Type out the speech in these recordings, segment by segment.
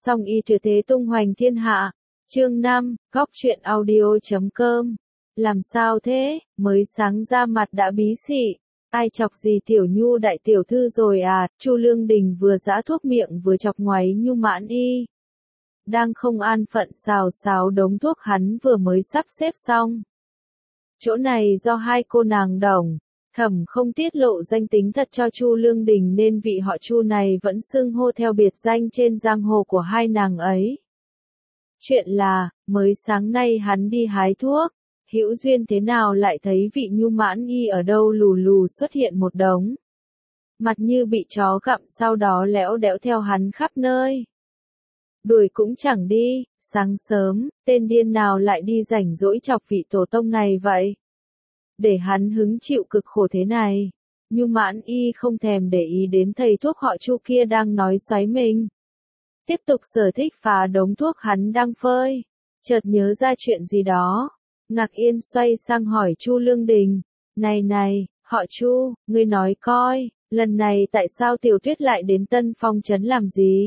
Song y tuyệt thế tung hoành thiên hạ. Chương 5, góc truyện audio.com. Làm sao thế, mới sáng ra mặt đã bí xị. Ai chọc gì tiểu nhu đại tiểu thư rồi à? Chu Lương Đình vừa giã thuốc miệng vừa chọc ngoáy Nhu Mãn Y. Đang không an phận xào xáo đống thuốc hắn vừa mới sắp xếp xong. Chỗ này do hai cô nàng Đồng, Thẩm không tiết lộ danh tính thật cho Chu Lương Đình nên vị họ Chu này vẫn xưng hô theo biệt danh trên giang hồ của hai nàng ấy. Chuyện là, mới sáng nay hắn đi hái thuốc, hữu duyên thế nào lại thấy vị Nhu Mãn Y ở đâu lù lù xuất hiện một đống. Mặt như bị chó gặm, sau đó lẽo đẽo theo hắn khắp nơi. Đuổi cũng chẳng đi, sáng sớm, tên điên nào lại đi rảnh rỗi chọc vị tổ tông này vậy? Để hắn hứng chịu cực khổ thế này. Nhu Mãn Y không thèm để ý đến thầy thuốc họ Chu kia đang nói xoáy mình. Tiếp tục sở thích phá đống thuốc hắn đang phơi. Chợt nhớ ra chuyện gì đó. Ngạc Yên xoay sang hỏi Chu Lương Đình. Này, họ Chu, ngươi nói coi, lần này tại sao Tiểu Tuyết lại đến Tân Phong Trấn làm gì?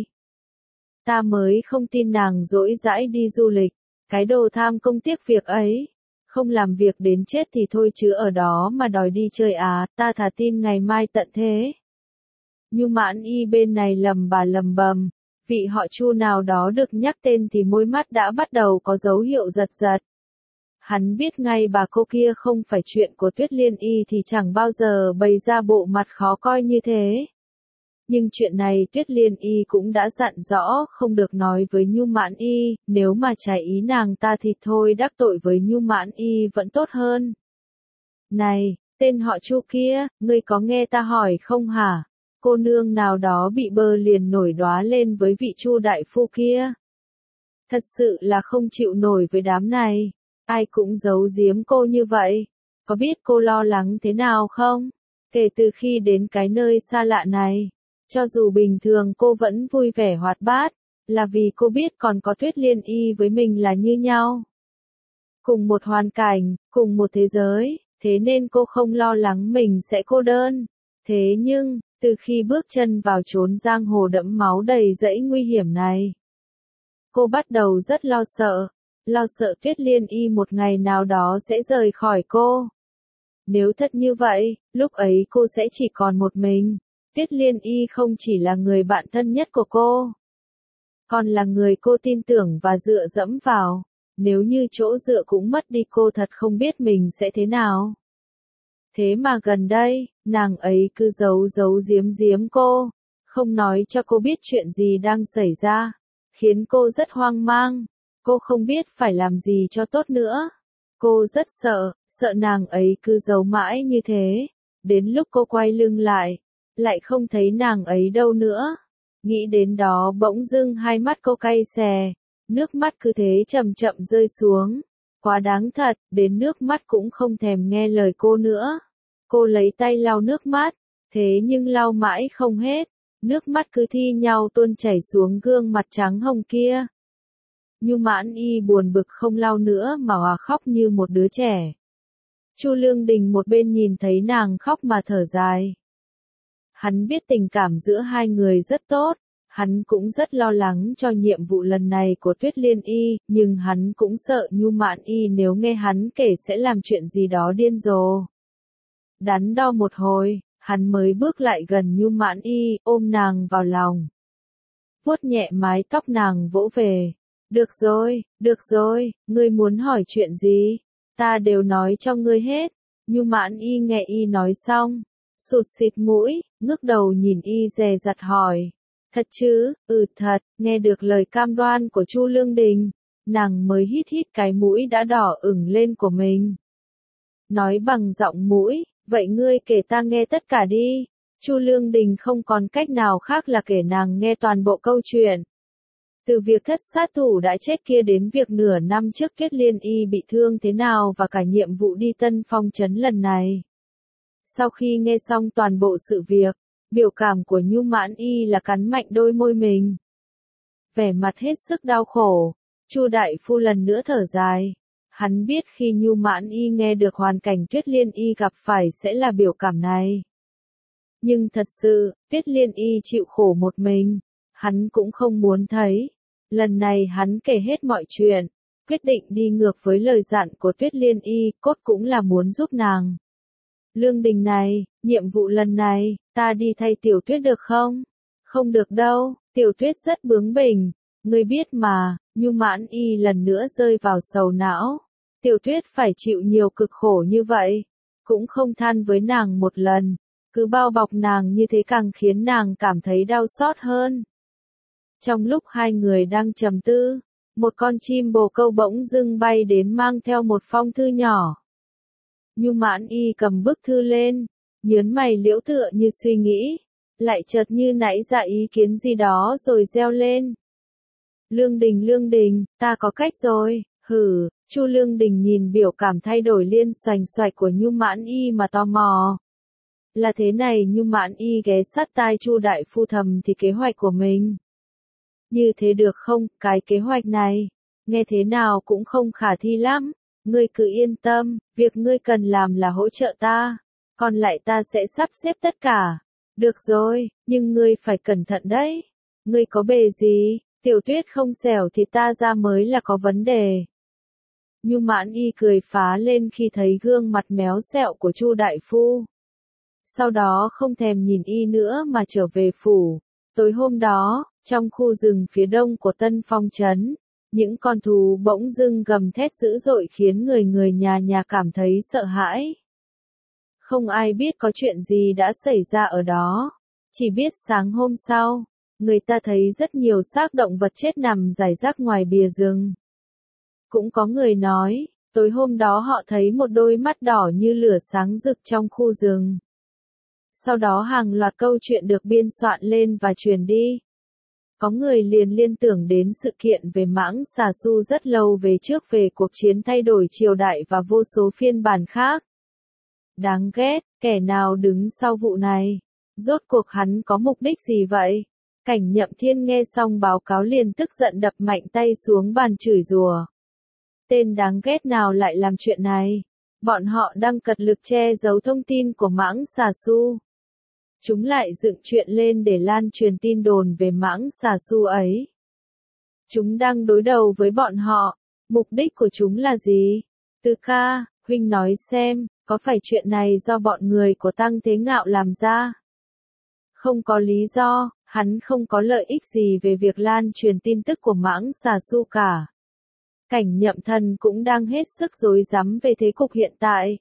Ta mới không tin nàng dỗi dãi đi du lịch. Cái đồ tham công tiếc việc ấy. Không làm việc đến chết thì thôi chứ ở đó mà đòi đi chơi à, ta thà tin ngày mai tận thế. Nhu Mãn Y bên này lầm bầm, vị họ Chu nào đó được nhắc tên thì môi mắt đã bắt đầu có dấu hiệu giật giật. Hắn biết ngay bà cô kia không phải chuyện của Tuyết Liên Y thì chẳng bao giờ bày ra bộ mặt khó coi như thế. Nhưng chuyện này Tuyết Liên Y cũng đã dặn rõ không được nói với Nhu Mãn Y, nếu mà trái ý nàng ta thì thôi đắc tội với Nhu Mãn Y vẫn tốt hơn. Này, tên họ Chu kia, ngươi có nghe ta hỏi không hả? Cô nương nào đó bị bơ liền nổi đóa lên với vị Chu đại phu kia. Thật sự là không chịu nổi với đám này, ai cũng giấu giếm cô như vậy. Có biết cô lo lắng thế nào không? Kể từ khi đến cái nơi xa lạ này. Cho dù bình thường cô vẫn vui vẻ hoạt bát, là vì cô biết còn có Tuyết Liên Y với mình là như nhau. Cùng một hoàn cảnh, cùng một thế giới, thế nên cô không lo lắng mình sẽ cô đơn. Thế nhưng, từ khi bước chân vào chốn giang hồ đẫm máu đầy rẫy nguy hiểm này, cô bắt đầu rất lo sợ Tuyết Liên Y một ngày nào đó sẽ rời khỏi cô. Nếu thật như vậy, lúc ấy cô sẽ chỉ còn một mình. Tuyết Liên Y không chỉ là người bạn thân nhất của cô, còn là người cô tin tưởng và dựa dẫm vào. Nếu như chỗ dựa cũng mất đi cô thật không biết mình sẽ thế nào. Thế mà gần đây, nàng ấy cứ giấu giếm cô, không nói cho cô biết chuyện gì đang xảy ra, khiến cô rất hoang mang. Cô không biết phải làm gì cho tốt nữa. Cô rất sợ nàng ấy cứ giấu mãi như thế, đến lúc cô quay lưng lại không thấy nàng ấy đâu nữa. Nghĩ đến đó bỗng dưng hai mắt cô cay xè, nước mắt cứ thế chậm chậm rơi xuống. Quá đáng thật, đến nước mắt cũng không thèm nghe lời cô nữa. Cô lấy tay lau nước mắt, thế nhưng lau mãi không hết, nước mắt cứ thi nhau tuôn chảy xuống gương mặt trắng hồng kia. Nhu Mãn Y buồn bực không lau nữa mà hòa khóc như một đứa trẻ. Chu Lương Đình một bên nhìn thấy nàng khóc mà thở dài. Hắn biết tình cảm giữa hai người rất tốt, hắn cũng rất lo lắng cho nhiệm vụ lần này của Tuyết Liên Y, nhưng hắn cũng sợ Nhu Mãn Y nếu nghe hắn kể sẽ làm chuyện gì đó điên rồ. Đắn đo một hồi, hắn mới bước lại gần Nhu Mãn Y, ôm nàng vào lòng. Vuốt nhẹ mái tóc nàng vỗ về. Được rồi, ngươi muốn hỏi chuyện gì? Ta đều nói cho ngươi hết. Nhu Mãn Y nghe Y nói xong, sụt xịt mũi, ngước đầu nhìn Y dè dặt hỏi. Thật chứ? Thật, nghe được lời cam đoan của Chu Lương Đình, nàng mới hít cái mũi đã đỏ ửng lên của mình. Nói bằng giọng mũi, vậy ngươi kể ta nghe tất cả đi. Chu Lương Đình không còn cách nào khác là kể nàng nghe toàn bộ câu chuyện. Từ việc thất sát thủ đã chết kia đến việc nửa năm trước Tuyết Liên Y bị thương thế nào và cả nhiệm vụ đi Tân Phong Trấn lần này. Sau khi nghe xong toàn bộ sự việc, biểu cảm của Nhu Mãn Y là cắn mạnh đôi môi mình. Vẻ mặt hết sức đau khổ, Chu đại phu lần nữa thở dài. Hắn biết khi Nhu Mãn Y nghe được hoàn cảnh Tuyết Liên Y gặp phải sẽ là biểu cảm này. Nhưng thật sự, Tuyết Liên Y chịu khổ một mình, hắn cũng không muốn thấy. Lần này hắn kể hết mọi chuyện, quyết định đi ngược với lời dặn của Tuyết Liên Y, cốt cũng là muốn giúp nàng. Lương Đình này, nhiệm vụ lần này, ta đi thay Tiểu Tuyết được không? Không được đâu, Tiểu Tuyết rất bướng bỉnh, ngươi biết mà, Nhu Mãn Y lần nữa rơi vào sầu não. Tiểu Tuyết phải chịu nhiều cực khổ như vậy, cũng không than với nàng một lần, cứ bao bọc nàng như thế càng khiến nàng cảm thấy đau xót hơn. Trong lúc hai người đang trầm tư, một con chim bồ câu bỗng dưng bay đến mang theo một phong thư nhỏ. Nhu Mãn Y cầm bức thư lên, nhớn mày liễu tựa như suy nghĩ, lại chợt như nảy ra ý kiến gì đó rồi reo lên. Lương Đình, ta có cách rồi, hử, Chu Lương Đình nhìn biểu cảm thay đổi liên xoành xoạch của Nhu Mãn Y mà tò mò. Là thế này, Nhu Mãn Y ghé sát tai Chu đại phu thầm thì kế hoạch của mình. Như thế được không, cái kế hoạch này, nghe thế nào cũng không khả thi lắm, ngươi cứ yên tâm, việc ngươi cần làm là hỗ trợ ta, còn lại ta sẽ sắp xếp tất cả. Được rồi, nhưng ngươi phải cẩn thận đấy. Ngươi có bề gì, Tiểu Tuyết không xẻo thì ta ra mới là có vấn đề. Nhu Mãn Y cười phá lên khi thấy gương mặt méo xẹo của Chu đại phu. Sau đó không thèm nhìn y nữa mà trở về phủ. Tối hôm đó, trong khu rừng phía đông của Tân Phong trấn, những con thú bỗng dưng gầm thét dữ dội khiến người nhà cảm thấy sợ hãi. Không ai biết có chuyện gì đã xảy ra ở đó, chỉ biết sáng hôm sau, người ta thấy rất nhiều xác động vật chết nằm rải rác ngoài bìa rừng. Cũng có người nói, tối hôm đó họ thấy một đôi mắt đỏ như lửa sáng rực trong khu rừng. Sau đó hàng loạt câu chuyện được biên soạn lên và truyền đi. Có người liền liên tưởng đến sự kiện về Mãng Xà Su rất lâu về trước, về cuộc chiến thay đổi triều đại và vô số phiên bản khác. Đáng ghét, kẻ nào đứng sau vụ này? Rốt cuộc hắn có mục đích gì vậy? Cảnh Nhậm Thiên nghe xong báo cáo liền tức giận đập mạnh tay xuống bàn chửi rủa. Tên đáng ghét nào lại làm chuyện này? Bọn họ đang cật lực che giấu thông tin của Mãng Xà Su. Chúng lại dựng chuyện lên để lan truyền tin đồn về Mãng Xà Su ấy. Chúng đang đối đầu với bọn họ. Mục đích của chúng là gì? Từ ca, huynh nói xem, có phải chuyện này do bọn người của Tăng Thế Ngạo làm ra? Không có lý do, hắn không có lợi ích gì về việc lan truyền tin tức của Mãng Xà Su cả. Cảnh Nhậm Thần cũng đang hết sức rối rắm về thế cục hiện tại.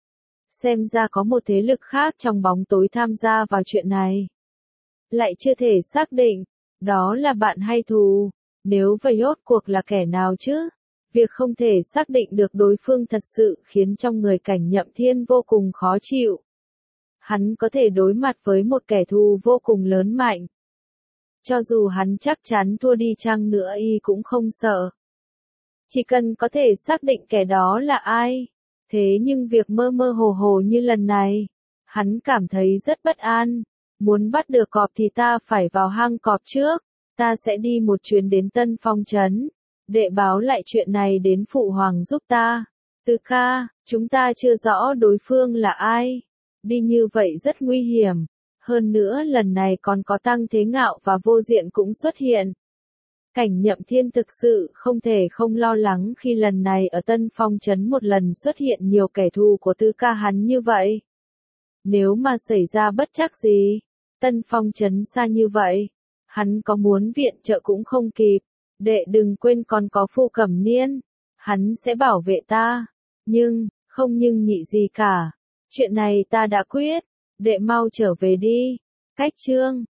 Xem ra có một thế lực khác trong bóng tối tham gia vào chuyện này. Lại chưa thể xác định, đó là bạn hay thù, nếu vậy rốt cuộc là kẻ nào chứ? Việc không thể xác định được đối phương thật sự khiến trong người Cảnh Nhậm Thiên vô cùng khó chịu. Hắn có thể đối mặt với một kẻ thù vô cùng lớn mạnh. Cho dù hắn chắc chắn thua đi chăng nữa y cũng không sợ. Chỉ cần có thể xác định kẻ đó là ai. Thế nhưng việc mơ mơ hồ hồ như lần này, hắn cảm thấy rất bất an. Muốn bắt được cọp thì ta phải vào hang cọp trước. Ta sẽ đi một chuyến đến Tân Phong trấn, để báo lại chuyện này đến Phụ Hoàng giúp ta. Từ ca, chúng ta chưa rõ đối phương là ai. Đi như vậy rất nguy hiểm. Hơn nữa lần này còn có Tăng Thế Ngạo và Vô Diện cũng xuất hiện. Cảnh Nhậm Thiên thực sự không thể không lo lắng khi lần này ở Tân Phong trấn một lần xuất hiện nhiều kẻ thù của Tư ca hắn như vậy. Nếu mà xảy ra bất trắc gì, Tân Phong trấn xa như vậy, hắn có muốn viện trợ cũng không kịp. Đệ đừng quên còn có Phu Cẩm Niên, hắn sẽ bảo vệ ta. Không nhưng nhị gì cả. Chuyện này ta đã quyết, đệ mau trở về đi. Cách chương